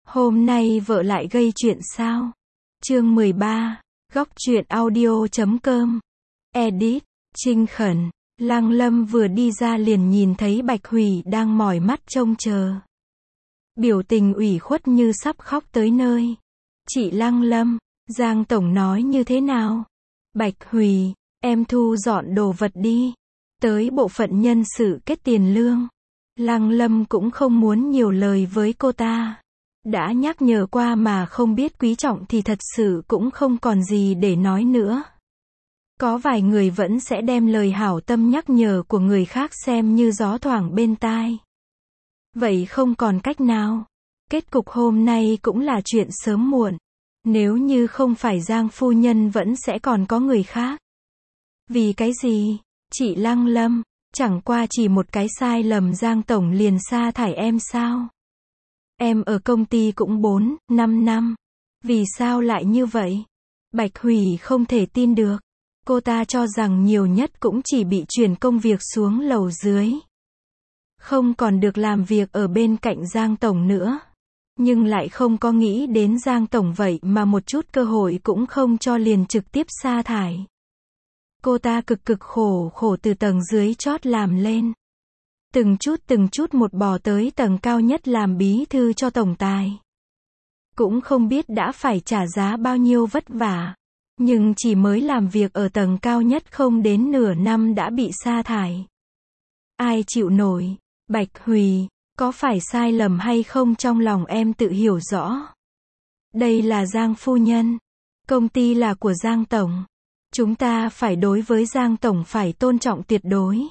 Hôm nay vợ lại gây chuyện sao? Chương 13, góc truyện audio.com. Edit, Trinh Khẩn. Lăng Lâm vừa đi ra liền nhìn thấy Bạch Hủy đang mỏi mắt trông chờ. Biểu tình ủy khuất như sắp khóc tới nơi. Chị Lăng Lâm, Giang Tổng nói như thế nào? Bạch Hủy, em thu dọn đồ vật đi. Tới bộ phận nhân sự kết tiền lương. Lăng Lâm cũng không muốn nhiều lời với cô ta. Đã nhắc nhở qua mà không biết quý trọng thì thật sự cũng không còn gì để nói nữa. Có vài người vẫn sẽ đem lời hảo tâm nhắc nhở của người khác xem như gió thoảng bên tai. Vậy không còn cách nào. Kết cục hôm nay cũng là chuyện sớm muộn. Nếu như không phải Giang phu nhân vẫn sẽ còn có người khác. Vì cái gì? Chị Lăng Lâm, chẳng qua chỉ một cái sai lầm Giang Tổng liền sa thải em sao? Em ở công ty cũng 4-5 năm. Vì sao lại như vậy? Bạch Hủy không thể tin được. Cô ta cho rằng nhiều nhất cũng chỉ bị chuyển công việc xuống lầu dưới. Không còn được làm việc ở bên cạnh Giang Tổng nữa. Nhưng lại không có nghĩ đến Giang Tổng vậy mà một chút cơ hội cũng không cho liền trực tiếp sa thải. Cô ta cực khổ từ tầng dưới chót làm lên. Từng chút một bò tới tầng cao nhất làm bí thư cho tổng tài. Cũng không biết đã phải trả giá bao nhiêu vất vả. Nhưng chỉ mới làm việc ở tầng cao nhất không đến nửa năm đã bị sa thải. Ai chịu nổi? Bạch Hủy, có phải sai lầm hay không trong lòng em tự hiểu rõ. Đây là Giang phu nhân. Công ty là của Giang Tổng. Chúng ta phải đối với Giang Tổng phải tôn trọng tuyệt đối.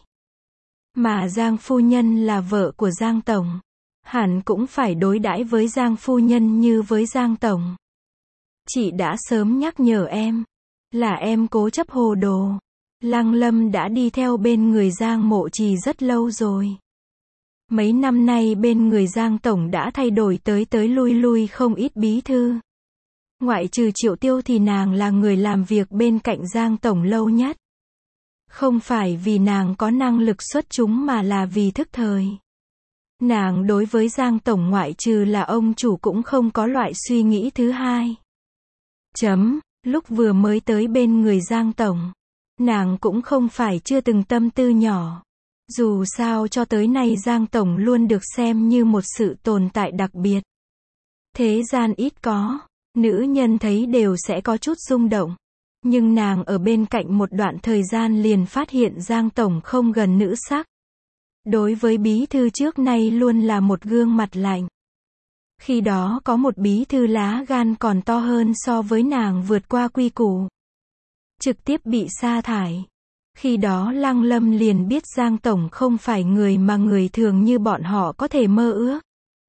Mà Giang phu nhân là vợ của Giang Tổng. Hẳn cũng phải đối đãi với Giang phu nhân như với Giang Tổng. Chị đã sớm nhắc nhở em. Là em cố chấp hồ đồ. Lăng Lâm đã đi theo bên người Giang Mộ Trì rất lâu rồi. Mấy năm nay bên người Giang Tổng đã thay đổi tới lui không ít bí thư. Ngoại trừ Triệu Tiêu thì nàng là người làm việc bên cạnh Giang Tổng lâu nhất. Không phải vì nàng có năng lực xuất chúng mà là vì thức thời. Nàng đối với Giang Tổng ngoại trừ là ông chủ cũng không có loại suy nghĩ thứ hai. Lúc vừa mới tới bên người Giang Tổng, nàng cũng không phải chưa từng tâm tư nhỏ. Dù sao cho tới nay Giang Tổng luôn được xem như một sự tồn tại đặc biệt. Thế gian ít có, nữ nhân thấy đều sẽ có chút rung động. Nhưng nàng ở bên cạnh một đoạn thời gian liền phát hiện Giang Tổng không gần nữ sắc. Đối với bí thư trước nay luôn là một gương mặt lạnh. Khi đó có một bí thư lá gan còn to hơn so với nàng vượt qua quy củ. Trực tiếp bị sa thải. Khi đó Lăng Lâm liền biết Giang Tổng không phải người mà người thường như bọn họ có thể mơ ước.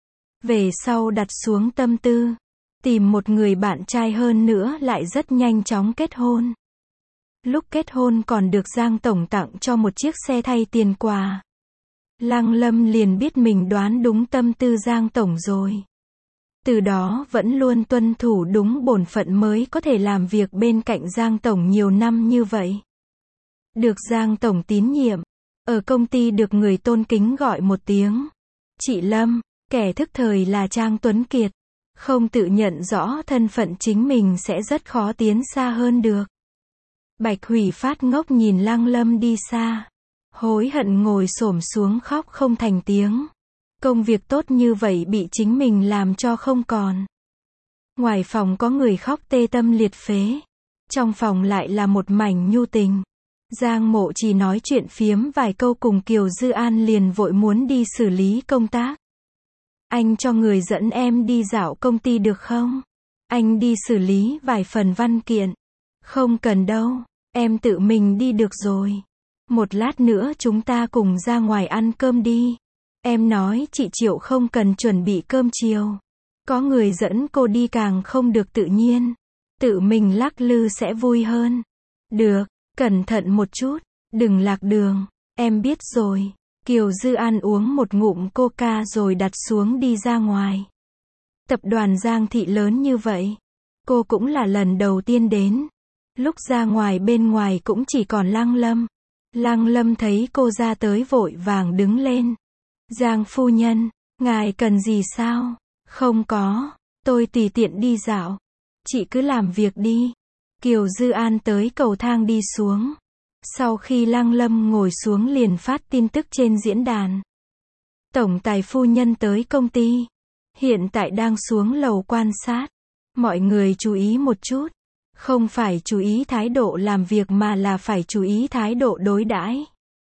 Về sau đặt xuống tâm tư. Tìm một người bạn trai hơn nữa lại rất nhanh chóng kết hôn. Lúc kết hôn còn được Giang Tổng tặng cho một chiếc xe thay tiền quà. Lăng Lâm liền biết mình đoán đúng tâm tư Giang Tổng rồi. Từ đó vẫn luôn tuân thủ đúng bổn phận mới có thể làm việc bên cạnh Giang Tổng nhiều năm như vậy. Được Giang Tổng tín nhiệm. Ở công ty được người tôn kính gọi một tiếng. Chị Lâm, kẻ thức thời là Trang Tuấn Kiệt. Không tự nhận rõ thân phận chính mình sẽ rất khó tiến xa hơn được. Bạch Hủy phát ngốc nhìn Lăng Lâm đi xa. Hối hận ngồi xổm xuống khóc không thành tiếng. Công việc tốt như vậy bị chính mình làm cho không còn. Ngoài phòng có người khóc tê tâm liệt phế. Trong phòng lại là một mảnh nhu tình. Giang Mộ chỉ nói chuyện phiếm vài câu cùng Kiều Dư An liền vội muốn đi xử lý công tác. Anh cho người dẫn em đi dạo công ty được không? Anh đi xử lý vài phần văn kiện. Không cần đâu, em tự mình đi được rồi. Một lát nữa chúng ta cùng ra ngoài ăn cơm đi. Em nói chị Triệu không cần chuẩn bị cơm chiều. Có người dẫn cô đi càng không được tự nhiên. Tự mình lắc lư sẽ vui hơn. Được, cẩn thận một chút, đừng lạc đường. Em biết rồi. Kiều Dư An uống một ngụm coca rồi đặt xuống đi ra ngoài. Tập đoàn Giang Thị lớn như vậy. Cô cũng là lần đầu tiên đến. Lúc ra ngoài bên ngoài cũng chỉ còn Lăng Lâm. Lăng Lâm thấy cô ra tới vội vàng đứng lên. Giang phu nhân, ngài cần gì sao? Không có, tôi tùy tiện đi dạo. Chị cứ làm việc đi. Kiều Dư An tới cầu thang đi xuống. Sau khi Lăng Lâm ngồi xuống liền phát tin tức trên diễn đàn. Tổng tài phu nhân tới công ty. Hiện tại đang xuống lầu quan sát. Mọi người chú ý một chút. Không phải chú ý thái độ làm việc mà là phải chú ý thái độ đối đãi.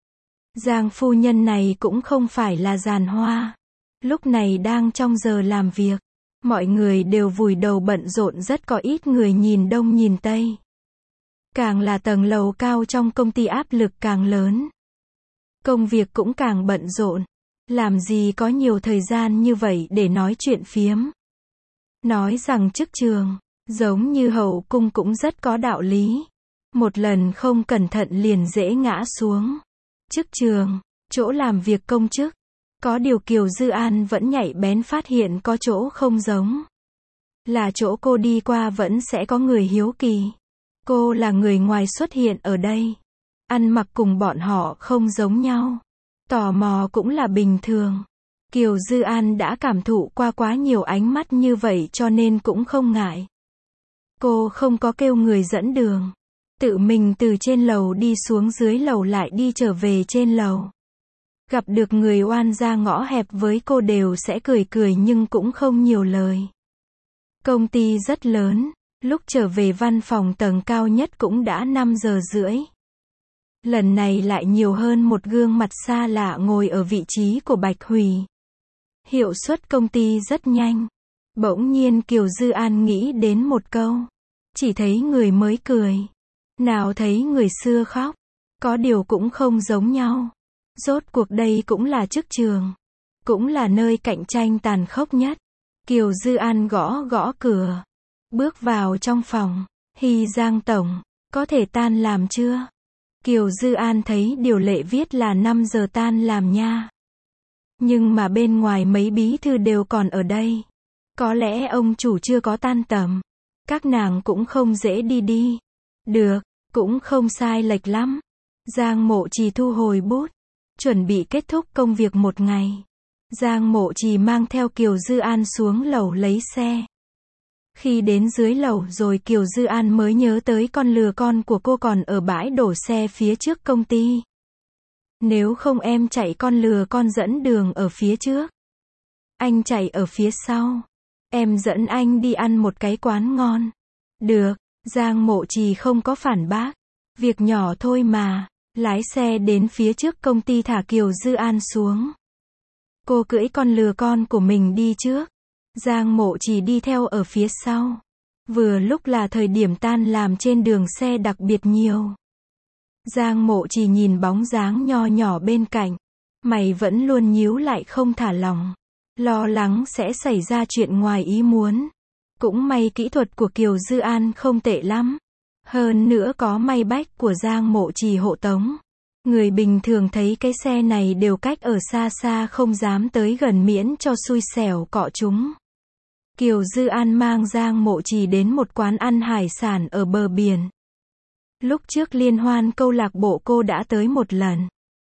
Giang phu nhân này cũng không phải là giàn hoa. Lúc này đang trong giờ làm việc. Mọi người đều vùi đầu bận rộn, rất có ít người nhìn đông nhìn tây. Càng là tầng lầu cao trong công ty áp lực càng lớn. Công việc cũng càng bận rộn. Làm gì có nhiều thời gian như vậy để nói chuyện phiếm. Nói rằng chức trường, giống như hậu cung cũng rất có đạo lý. Một lần không cẩn thận liền dễ ngã xuống. Chức trường, chỗ làm việc công chức. Có điều Kiều Dư An vẫn nhạy bén phát hiện có chỗ không giống. Là chỗ cô đi qua vẫn sẽ có người hiếu kỳ. Cô là người ngoài xuất hiện ở đây. Ăn mặc cùng bọn họ không giống nhau. Tò mò cũng là bình thường. Kiều Dư An đã cảm thụ qua quá nhiều ánh mắt như vậy cho nên cũng không ngại. Cô không có kêu người dẫn đường. Tự mình từ trên lầu đi xuống dưới lầu lại đi trở về trên lầu. Gặp được người oan ra ngõ hẹp với cô đều sẽ cười cười nhưng cũng không nhiều lời. Công ty rất lớn. Lúc trở về văn phòng tầng cao nhất cũng đã 5 giờ rưỡi. Lần này lại nhiều hơn một gương mặt xa lạ ngồi ở vị trí của Bạch Hủy. Hiệu suất công ty rất nhanh. Bỗng nhiên Kiều Dư An nghĩ đến một câu. Chỉ thấy người mới cười. Nào thấy người xưa khóc. Có điều cũng không giống nhau. Rốt cuộc đây cũng là chức trường. Cũng là nơi cạnh tranh tàn khốc nhất. Kiều Dư An gõ gõ cửa. Bước vào trong phòng. Hy Giang tổng, có thể tan làm chưa? Kiều Dư An thấy điều lệ viết là 5 giờ tan làm nha. Nhưng mà bên ngoài mấy bí thư đều còn ở đây. Có lẽ ông chủ chưa có tan tầm. Các nàng cũng không dễ đi. Được, cũng không sai lệch lắm. Giang Mộ Trì thu hồi bút. Chuẩn bị kết thúc công việc một ngày. Giang Mộ Trì mang theo Kiều Dư An xuống lầu lấy xe. Khi đến dưới lầu rồi Kiều Dư An mới nhớ tới con lừa con của cô còn ở bãi đổ xe phía trước công ty. Nếu không em chạy con lừa con dẫn đường ở phía trước. Anh chạy ở phía sau. Em dẫn anh đi ăn một cái quán ngon. Được, Giang Mộ Trì không có phản bác. Việc nhỏ thôi mà. Lái xe đến phía trước công ty thả Kiều Dư An xuống. Cô cưỡi con lừa con của mình đi trước. Giang Mộ Trì đi theo ở phía sau. Vừa lúc là thời điểm tan làm trên đường xe đặc biệt nhiều. Giang Mộ Trì nhìn bóng dáng nho nhỏ bên cạnh. Mày vẫn luôn nhíu lại không thả lỏng. Lo lắng sẽ xảy ra chuyện ngoài ý muốn. Cũng may kỹ thuật của Kiều Dư An không tệ lắm. Hơn nữa có may bách của Giang Mộ Trì hộ tống. Người bình thường thấy cái xe này đều cách ở xa xa không dám tới gần miễn cho xui xẻo cọ chúng. Kiều Dư An mang Giang Mộ Trì đến một quán ăn hải sản ở bờ biển. Lúc trước liên hoan câu lạc bộ cô đã tới một lần.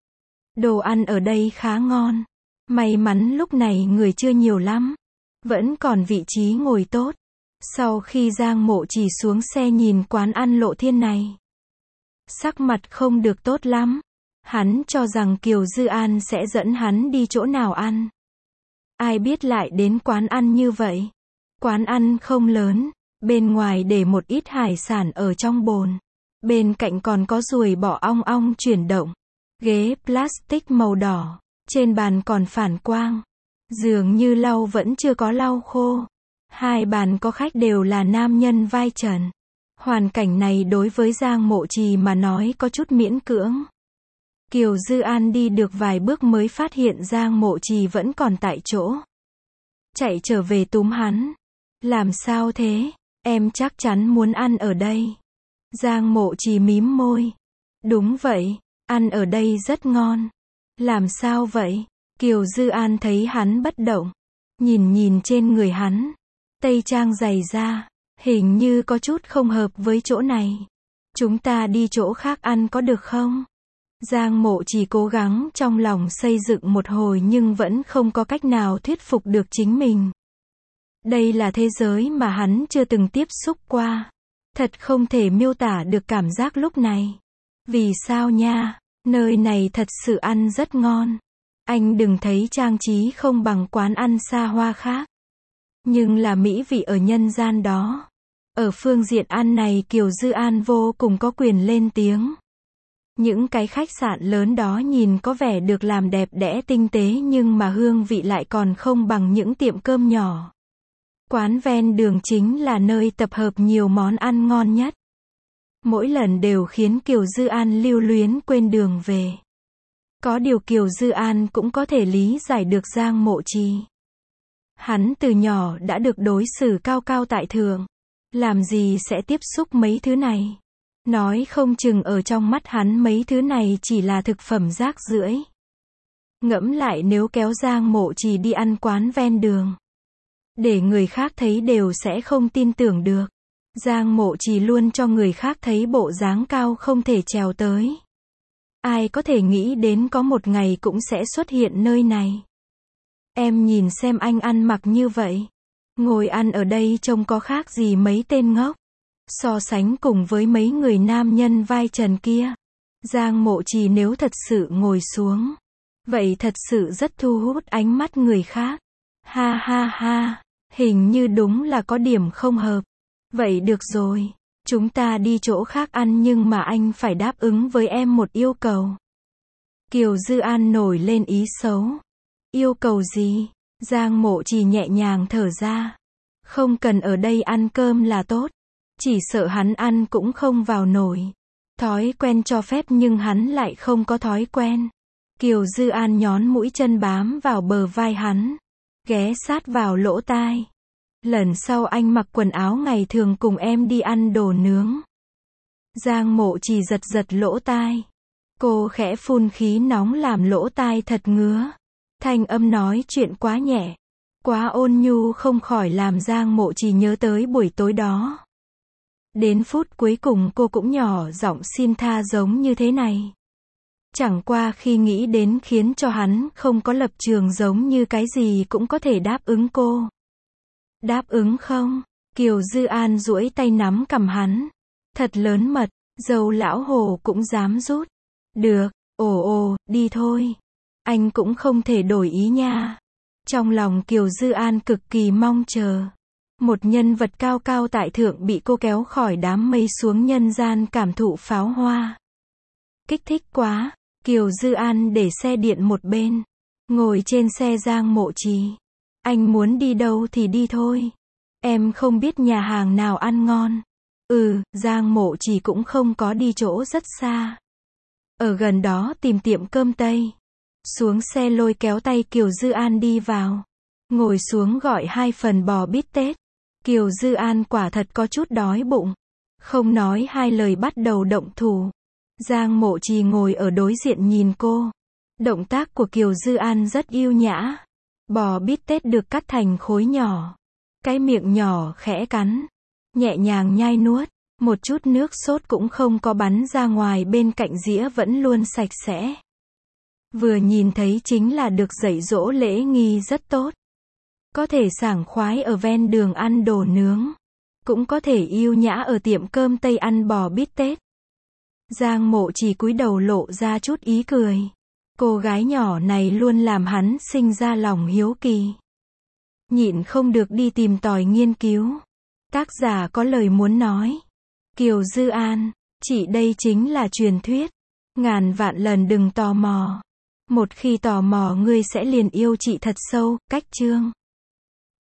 Đồ ăn ở đây khá ngon. May mắn lúc này người chưa nhiều lắm. Vẫn còn vị trí ngồi tốt. Sau khi Giang Mộ Trì xuống xe nhìn quán ăn Lộ Thiên này. Sắc mặt không được tốt lắm. Hắn cho rằng Kiều Dư An sẽ dẫn hắn đi chỗ nào ăn. Ai biết lại đến quán ăn như vậy. Quán ăn không lớn. Bên ngoài để một ít hải sản ở trong bồn. Bên cạnh còn có ruồi bọ ong ong chuyển động. Ghế plastic màu đỏ. Trên bàn còn phản quang. Dường như lau vẫn chưa có lau khô. Hai bàn có khách đều là nam nhân vai trần. Hoàn cảnh này đối với Giang Mộ Trì mà nói có chút miễn cưỡng. Kiều Dư An đi được vài bước mới phát hiện Giang Mộ Trì vẫn còn tại chỗ. Chạy trở về túm hắn. Làm sao thế? Em chắc chắn muốn ăn ở đây. Giang Mộ Trì mím môi. Đúng vậy, ăn ở đây rất ngon. Làm sao vậy? Kiều Dư An thấy hắn bất động. Nhìn trên người hắn. Tây trang dày da. Hình như có chút không hợp với chỗ này. Chúng ta đi chỗ khác ăn có được không? Giang Mộ Trì cố gắng trong lòng xây dựng một hồi nhưng vẫn không có cách nào thuyết phục được chính mình. Đây là thế giới mà hắn chưa từng tiếp xúc qua. Thật không thể miêu tả được cảm giác lúc này. Vì sao nha? Nơi này thật sự ăn rất ngon. Anh đừng thấy trang trí không bằng quán ăn xa hoa khác. Nhưng là mỹ vị ở nhân gian đó. Ở phương diện ăn này Kiều Dư An vô cùng có quyền lên tiếng. Những cái khách sạn lớn đó nhìn có vẻ được làm đẹp đẽ tinh tế nhưng mà hương vị lại còn không bằng những tiệm cơm nhỏ. Quán ven đường chính là nơi tập hợp nhiều món ăn ngon nhất. Mỗi lần đều khiến Kiều Dư An lưu luyến quên đường về. Có điều Kiều Dư An cũng có thể lý giải được Giang Mộ Trì. Hắn từ nhỏ đã được đối xử cao cao tại thượng. Làm gì sẽ tiếp xúc mấy thứ này? Nói không chừng ở trong mắt hắn mấy thứ này chỉ là thực phẩm rác rưởi. Ngẫm lại nếu kéo Giang Mộ Trì đi ăn quán ven đường. Để người khác thấy đều sẽ không tin tưởng được. Giang Mộ Trì luôn cho người khác thấy bộ dáng cao không thể trèo tới. Ai có thể nghĩ đến có một ngày cũng sẽ xuất hiện nơi này. Em nhìn xem anh ăn mặc như vậy. Ngồi ăn ở đây trông có khác gì mấy tên ngốc. So sánh cùng với mấy người nam nhân vai trần kia. Giang Mộ Trì nếu thật sự ngồi xuống. Vậy thật sự rất thu hút ánh mắt người khác. Ha ha ha. Hình như đúng là có điểm không hợp. Vậy được rồi. Chúng ta đi chỗ khác ăn nhưng mà anh phải đáp ứng với em một yêu cầu. Kiều Dư An nổi lên ý xấu. Yêu cầu gì? Giang Mộ Trì nhẹ nhàng thở ra. Không cần ở đây ăn cơm là tốt. Chỉ sợ hắn ăn cũng không vào nổi. Thói quen cho phép nhưng hắn lại không có thói quen. Kiều Dư An nhón mũi chân bám vào bờ vai hắn. Ghé sát vào lỗ tai. Lần sau anh mặc quần áo ngày thường cùng em đi ăn đồ nướng. Giang Mộ Trì giật giật lỗ tai. Cô khẽ phun khí nóng làm lỗ tai thật ngứa. Thanh âm nói chuyện quá nhẹ. Quá ôn nhu không khỏi làm Giang Mộ Trì nhớ tới buổi tối đó. Đến phút cuối cùng cô cũng nhỏ giọng xin tha giống như thế này. Chẳng qua khi nghĩ đến khiến cho hắn không có lập trường giống như cái gì cũng có thể đáp ứng cô. Đáp ứng không? Kiều Dư An duỗi tay nắm cằm hắn. Thật lớn mật, dâu lão hồ cũng dám rút. Được, đi thôi. Anh cũng không thể đổi ý nha. Trong lòng Kiều Dư An cực kỳ mong chờ. Một nhân vật cao cao tại thượng bị cô kéo khỏi đám mây xuống nhân gian cảm thụ pháo hoa. Kích thích quá. Kiều Dư An để xe điện một bên. Ngồi trên xe Giang Mộ Trì. Anh muốn đi đâu thì đi thôi. Em không biết nhà hàng nào ăn ngon. Giang Mộ Trì cũng không có đi chỗ rất xa. Ở gần đó tìm tiệm cơm Tây. Xuống xe lôi kéo tay Kiều Dư An đi vào. Ngồi xuống gọi 2 phần bò bít tết. Kiều Dư An quả thật có chút đói bụng. Không nói hai lời bắt đầu động thủ. Giang Mộ Trì ngồi ở đối diện nhìn cô. Động tác của Kiều Dư An rất yêu nhã. Bò bít tết được cắt thành khối nhỏ. Cái miệng nhỏ khẽ cắn. Nhẹ nhàng nhai nuốt. Một chút nước sốt cũng không có bắn ra ngoài, bên cạnh dĩa vẫn luôn sạch sẽ. Vừa nhìn thấy chính là được dạy dỗ lễ nghi rất tốt. Có thể sảng khoái ở ven đường ăn đồ nướng. Cũng có thể yêu nhã ở tiệm cơm Tây ăn bò bít tết. Giang Mộ Trì cúi đầu lộ ra chút ý cười. Cô gái nhỏ này luôn làm hắn sinh ra lòng hiếu kỳ. Nhịn không được đi tìm tòi nghiên cứu. Tác giả có lời muốn nói. Kiều Dư An, chị đây chính là truyền thuyết. Ngàn vạn lần đừng tò mò. Một khi tò mò ngươi sẽ liền yêu chị thật sâu. Cách chương